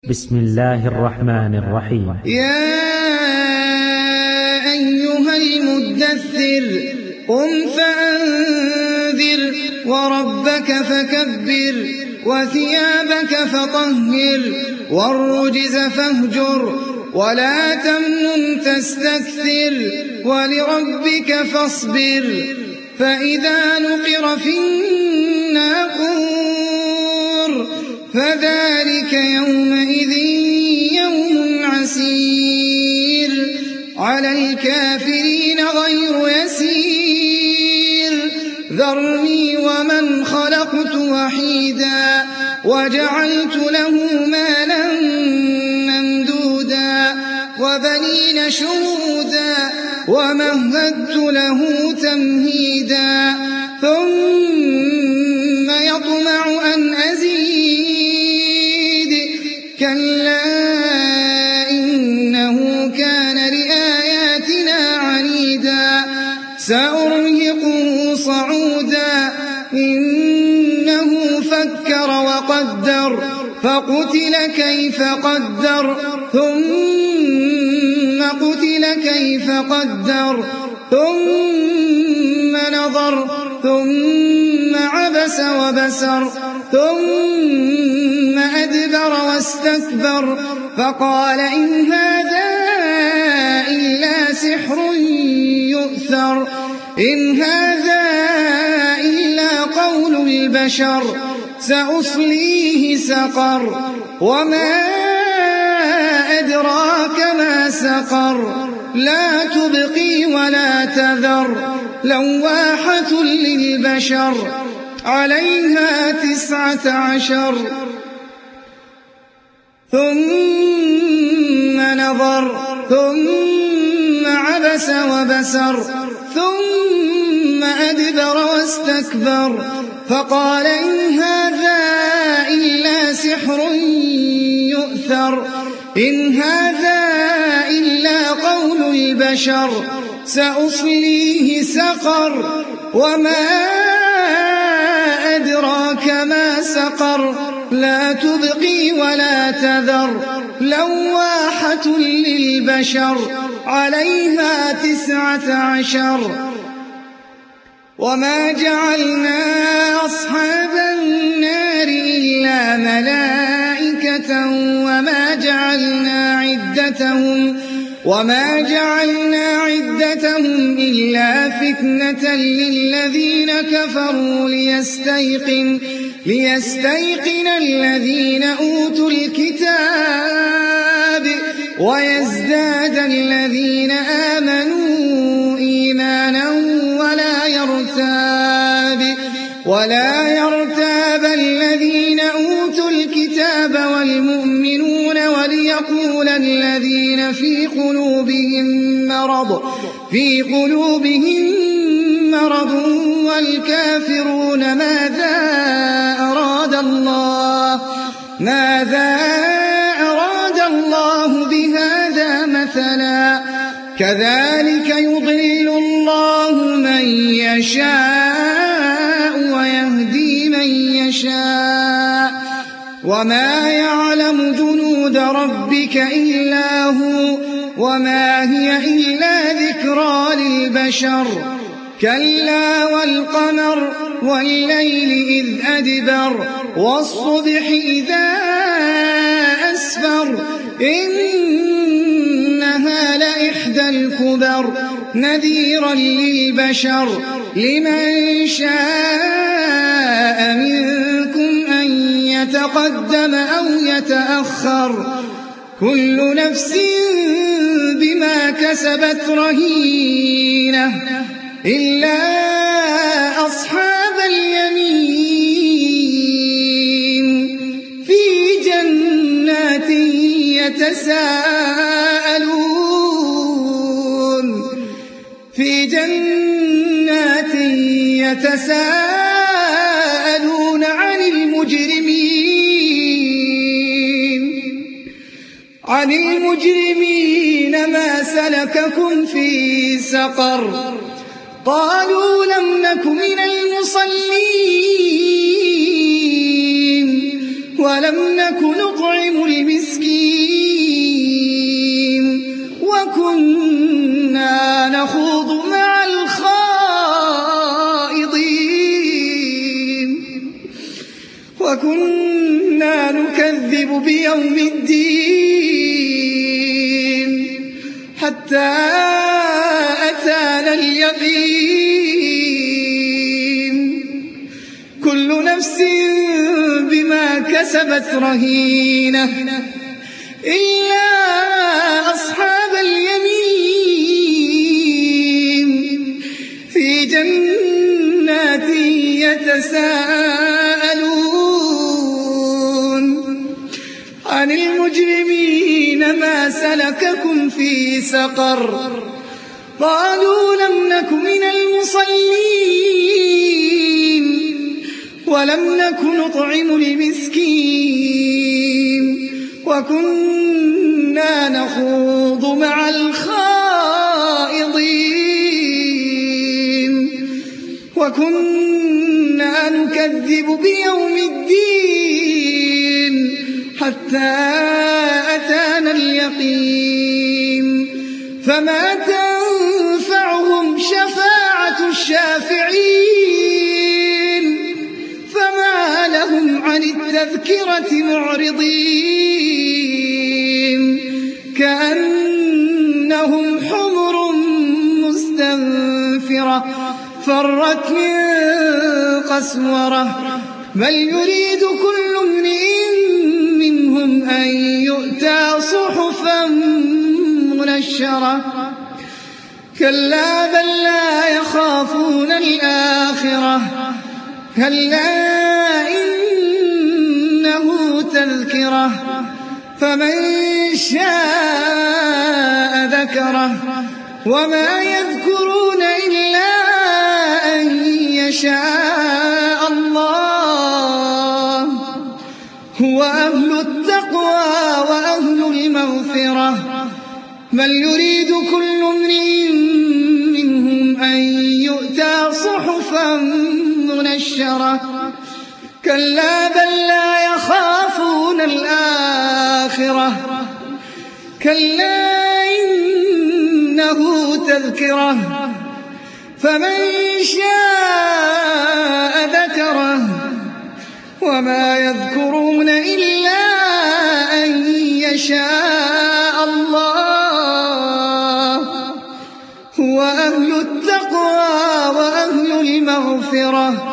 بسم الله الرحمن الرحيم. يا أيها المدثر قم فأنذر وربك فكبر وثيابك فطهر والرجز فاهجر ولا تمنن تستكثر ولربك فاصبر فإذا نقر في الناقور فذلك يومئذ يوم عسير على الكافرين غير يسير ذرني ومن خلقت وحيدا وجعلت له مالا ممدودا وبنين شهودا ومهدت له تمهيدا ثم يطمع أن أزيد كلا إنه كان لآياتنا عنيدا سأرهقه صعودا إنه فكر وقدر فقتل كيف قدر ثم قتل كيف قدر ثم نظر ثم عبس وبسر ثم أدبر واستكبر فقال إن هذا إلا سحر يؤثر إن هذا إلا قول البشر سأصليه سقر وما أدراك ما سقر لا تبقي ولا تذر لواحة للبشر عليها 19 ثم نظر ثم عبس وبسر ثم أدبر واستكبر فقال إن هذا إلا سحر يؤثر إن هذا إلا قول البشر سأصليه سقر وما أدراك ما سقر لا تبقي ولا تذر لواحة للبشر عليها 19 وما جعلنا أصحاب النار إلا ملائكة وما جعلنا عدتهم إلا فتنة للذين كفروا ليستيقن الذين أوتوا الكتاب ويزداد الذين آمنوا إيمانا ولا يرتاب الذين أوتوا الكتاب والمؤمنون وليقول الذين في قلوبهم مرض والكافرون ماذا أراد الله بهذا مثلا كذلك يضل الله من يشاء ويهدي من يشاء وما يعلم جنود ربك إلا هو وما هي إلا ذكرى للبشر كلا والقمر والليل إذ أدبر والصبح إذا أسفر إنها لإحدى الكبر نذيرا للبشر لمن شاء منكم أن يتقدم أو يتأخر كل نفس بما كسبت رهينة إلا أصحاب اليمين في جنات يتساءلون عن المجرمين ما سلككم في سقر قالوا لم نك من المصلين ولم نك نطعم المسكين بيوم الدين حتى أتانا اليقين كل نفس بما كسبت رهينة إلا أصحاب اليمين في جنات يتساءلون عن المجرمين ما سلككم في سقر قالوا لم نك من المصلين ولم نك نطعم المسكين وكنا نخوض مع الخائضين وكنا نكذب بيوم الدين حتى أتانا اليقين فما تنفعهم شفاعة الشافعين فما لهم عن التذكرة معرضين كأنهم حمر مستنفرة فرت من قسورة بل يريد كل امرئ منهم أن يؤتى صحفا منشرة كلا بل لا يخافون الآخرة كلا إنه تذكرة فمن شاء ذكره وما يذكرون إلا أن يشاء الله هو أهل التقوى وأهل المغفرة بل يريد كل امرئ منهم أن يؤتى صحفا منشرة كلا بل لا يخافون الآخرة كلا إنه تذكرة فمن شاء ذكره وما يذكرون إلا أن يشاء الله هو أهل التقوى وأهل المغفرة